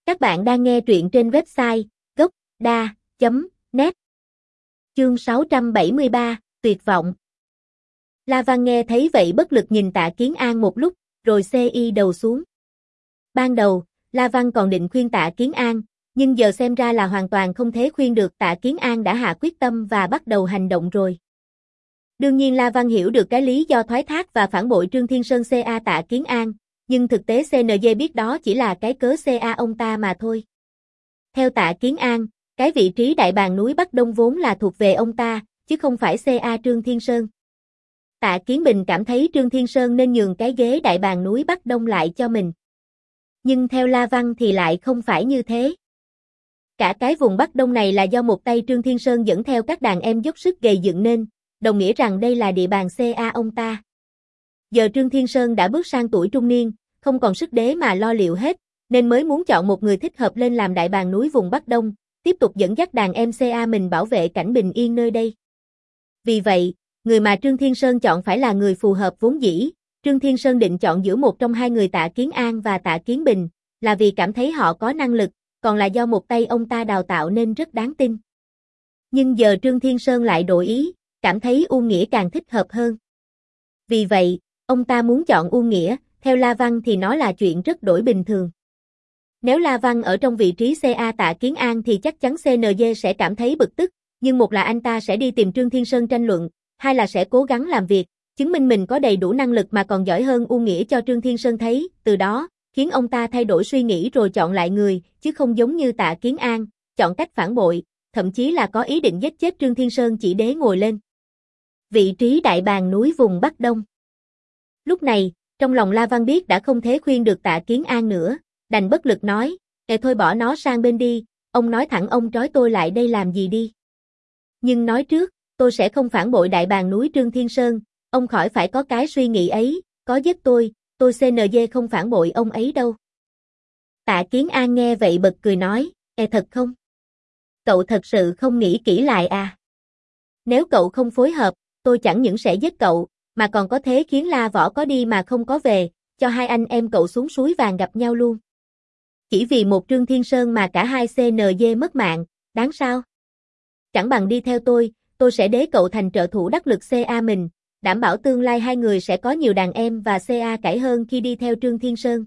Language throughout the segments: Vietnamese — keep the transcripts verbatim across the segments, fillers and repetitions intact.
Các bạn đang nghe truyện trên website gốc đa chấm net. Chương sáu trăm bảy mươi ba, tuyệt vọng. La Văn nghe thấy vậy bất lực nhìn Tạ Kiến An một lúc, rồi xê y đầu xuống. Ban đầu, La Văn còn định khuyên Tạ Kiến An, nhưng giờ xem ra là hoàn toàn không thể khuyên được. Tạ Kiến An đã hạ quyết tâm và bắt đầu hành động rồi. Đương nhiên La Văn hiểu được cái lý do thoái thác và phản bội Trương Thiên Sơn ca Tạ Kiến An, nhưng thực tế xê en giê biết đó chỉ là cái cớ ca ông ta mà thôi. Theo Tạ Kiến An, cái vị trí đại bàng núi Bắc Đông vốn là thuộc về ông ta, chứ không phải ca Trương Thiên Sơn. Tạ Kiến Bình cảm thấy Trương Thiên Sơn nên nhường cái ghế đại bàng núi Bắc Đông lại cho mình. Nhưng theo La Văn thì lại không phải như thế. Cả cái vùng Bắc Đông này là do một tay Trương Thiên Sơn dẫn theo các đàn em dốc sức gầy dựng nên, đồng nghĩa rằng đây là địa bàn ca ông ta. Giờ Trương Thiên Sơn đã bước sang tuổi trung niên, không còn sức đế mà lo liệu hết, nên mới muốn chọn một người thích hợp lên làm đại bàng núi vùng Bắc Đông, tiếp tục dẫn dắt đàn em ca mình bảo vệ cảnh bình yên nơi đây. Vì vậy, người mà Trương Thiên Sơn chọn phải là người phù hợp vốn dĩ. Trương Thiên Sơn định chọn giữa một trong hai người Tạ Kiến An và Tạ Kiến Bình, là vì cảm thấy họ có năng lực, còn là do một tay ông ta đào tạo nên rất đáng tin. Nhưng giờ Trương Thiên Sơn lại đổi ý, cảm thấy Uông Nghĩa càng thích hợp hơn. Vì vậy, ông ta muốn chọn Uông Nghĩa, theo La Văn thì nó là chuyện rất đổi bình thường. Nếu La Văn ở trong vị trí ca Tạ Kiến An thì chắc chắn xê en giê sẽ cảm thấy bực tức, nhưng một là anh ta sẽ đi tìm Trương Thiên Sơn tranh luận, hai là sẽ cố gắng làm việc, chứng minh mình có đầy đủ năng lực mà còn giỏi hơn Uông Nghĩa cho Trương Thiên Sơn thấy, từ đó, khiến ông ta thay đổi suy nghĩ rồi chọn lại người, chứ không giống như Tạ Kiến An, chọn cách phản bội, thậm chí là có ý định giết chết Trương Thiên Sơn chỉ để ngồi lên vị trí đại bàng núi vùng Bắc Đông. Lúc này, trong lòng La Văn biết đã không thể khuyên được Tạ Kiến An nữa, đành bất lực nói, "Ê thôi bỏ nó sang bên đi, ông nói thẳng ông trói tôi lại đây làm gì đi. Nhưng nói trước, tôi sẽ không phản bội đại bàng núi Trương Thiên Sơn, ông khỏi phải có cái suy nghĩ ấy, có giết tôi, tôi xê en giê không phản bội ông ấy đâu." Tạ Kiến An nghe vậy bật cười nói, "Ê thật không? Cậu thật sự không nghĩ kỹ lại à? Nếu cậu không phối hợp, tôi chẳng những sẽ giết cậu, mà còn có thế khiến La Võ có đi mà không có về, cho hai anh em cậu xuống suối vàng gặp nhau luôn. Chỉ vì một Trương Thiên Sơn mà cả hai xê en giê mất mạng, đáng sao? Chẳng bằng đi theo tôi, tôi sẽ đế cậu thành trợ thủ đắc lực ca mình, đảm bảo tương lai hai người sẽ có nhiều đàn em và ca cãi hơn khi đi theo Trương Thiên Sơn."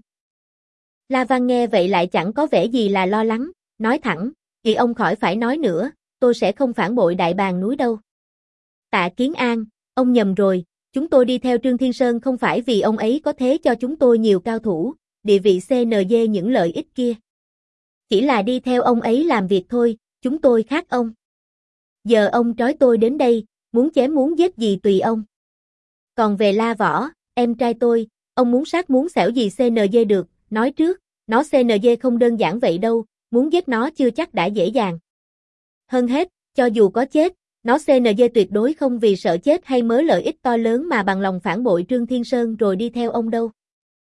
La Văn nghe vậy lại chẳng có vẻ gì là lo lắng, nói thẳng, "Thì ông khỏi phải nói nữa, tôi sẽ không phản bội đại bàng núi đâu." Tạ Kiến An, ông nhầm rồi, chúng tôi đi theo Trương Thiên Sơn không phải vì ông ấy có thế cho chúng tôi nhiều cao thủ, địa vị xê en giê những lợi ích kia. Chỉ là đi theo ông ấy làm việc thôi, chúng tôi khác ông. Giờ ông trói tôi đến đây, muốn chém muốn giết gì tùy ông. Còn về La Võ, em trai tôi, ông muốn sát muốn xẻo gì xê en giê được, nói trước, nó xê en giê không đơn giản vậy đâu, muốn giết nó chưa chắc đã dễ dàng. Hơn hết, cho dù có chết, nó xê en giê tuyệt đối không vì sợ chết hay mớ lợi ích to lớn mà bằng lòng phản bội Trương Thiên Sơn rồi đi theo ông đâu."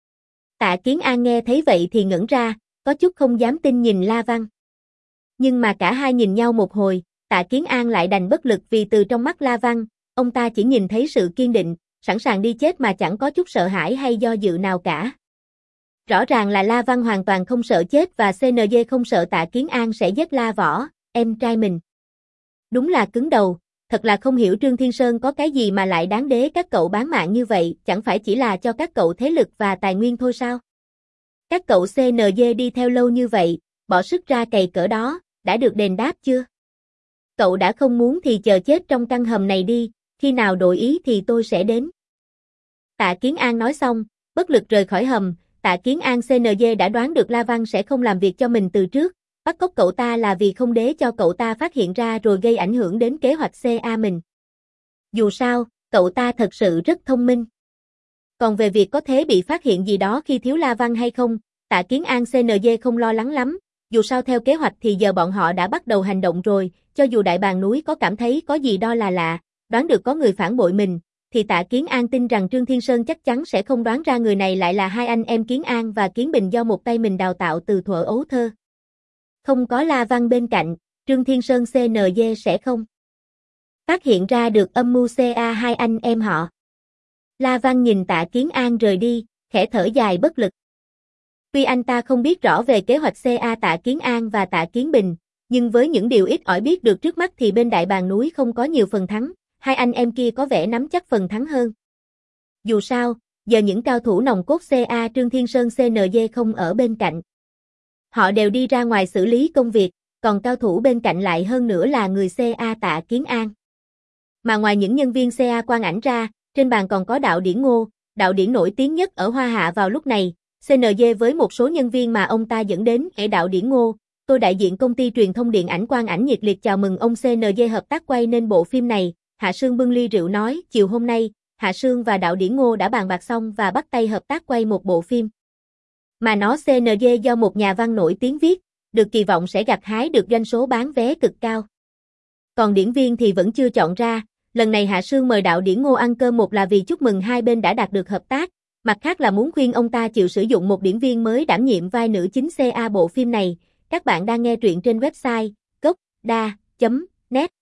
Tạ Kiến An nghe thấy vậy thì ngẩn ra, có chút không dám tin nhìn La Văn. Nhưng mà cả hai nhìn nhau một hồi, Tạ Kiến An lại đành bất lực vì từ trong mắt La Văn, ông ta chỉ nhìn thấy sự kiên định, sẵn sàng đi chết mà chẳng có chút sợ hãi hay do dự nào cả. Rõ ràng là La Văn hoàn toàn không sợ chết và xê en giê không sợ Tạ Kiến An sẽ giết La Võ, em trai mình. Đúng là cứng đầu, thật là không hiểu Trương Thiên Sơn có cái gì mà lại đáng đế các cậu bán mạng như vậy, chẳng phải chỉ là cho các cậu thế lực và tài nguyên thôi sao? Các cậu xê en giê đi theo lâu như vậy, bỏ sức ra cày cỡ đó, đã được đền đáp chưa? Cậu đã không muốn thì chờ chết trong căn hầm này đi, khi nào đổi ý thì tôi sẽ đến. Tạ Kiến An nói xong, bất lực rời khỏi hầm. Tạ Kiến An xê en giê đã đoán được La Văn sẽ không làm việc cho mình từ trước, bắt cóc cậu ta là vì không đế cho cậu ta phát hiện ra rồi gây ảnh hưởng đến kế hoạch ca mình. Dù sao, cậu ta thật sự rất thông minh. Còn về việc có thể bị phát hiện gì đó khi thiếu La Văn hay không, Tạ Kiến An xê en giê không lo lắng lắm, dù sao theo kế hoạch thì giờ bọn họ đã bắt đầu hành động rồi, cho dù đại bàng núi có cảm thấy có gì đó là lạ, đoán được có người phản bội mình, thì Tạ Kiến An tin rằng Trương Thiên Sơn chắc chắn sẽ không đoán ra người này lại là hai anh em Kiến An và Kiến Bình do một tay mình đào tạo từ thuở ấu thơ. Không có La Văn bên cạnh, Trương Thiên Sơn xê en giê sẽ không phát hiện ra được âm mưu ca hai anh em họ. La Văn nhìn Tạ Kiến An rời đi, khẽ thở dài bất lực. Tuy anh ta không biết rõ về kế hoạch xê a Tạ Kiến An và Tạ Kiến Bình, nhưng với những điều ít ỏi biết được trước mắt thì bên Đại Bàng Núi không có nhiều phần thắng, hai anh em kia có vẻ nắm chắc phần thắng hơn. Dù sao, giờ những cao thủ nòng cốt xê a Trương Thiên Sơn xê en giê không ở bên cạnh. Họ đều đi ra ngoài xử lý công việc, còn cao thủ bên cạnh lại hơn nữa là người xê a Tạ Kiến An. Mà ngoài những nhân viên xê a Quang Ảnh ra, trên bàn còn có Đạo Điển Ngô, đạo điển nổi tiếng nhất ở Hoa Hạ vào lúc này, xê en giê với một số nhân viên mà ông ta dẫn đến. Ở Đạo Điển Ngô, tôi đại diện công ty truyền thông điện ảnh Quang Ảnh nhiệt liệt chào mừng ông xê en giê hợp tác quay nên bộ phim này. Hạ Sương bưng ly rượu nói, chiều hôm nay, Hạ Sương và Đạo Điển Ngô đã bàn bạc xong và bắt tay hợp tác quay một bộ phim. Mà nó xê en giê do một nhà văn nổi tiếng viết, được kỳ vọng sẽ gặt hái được doanh số bán vé cực cao. Còn diễn viên thì vẫn chưa chọn ra, lần này Hạ Sương mời Đạo Điển Ngô ăn cơm một là vì chúc mừng hai bên đã đạt được hợp tác, mặt khác là muốn khuyên ông ta chịu sử dụng một diễn viên mới đảm nhiệm vai nữ chính xê a bộ phim này. Các bạn đang nghe truyện trên website gốc đa chấm net.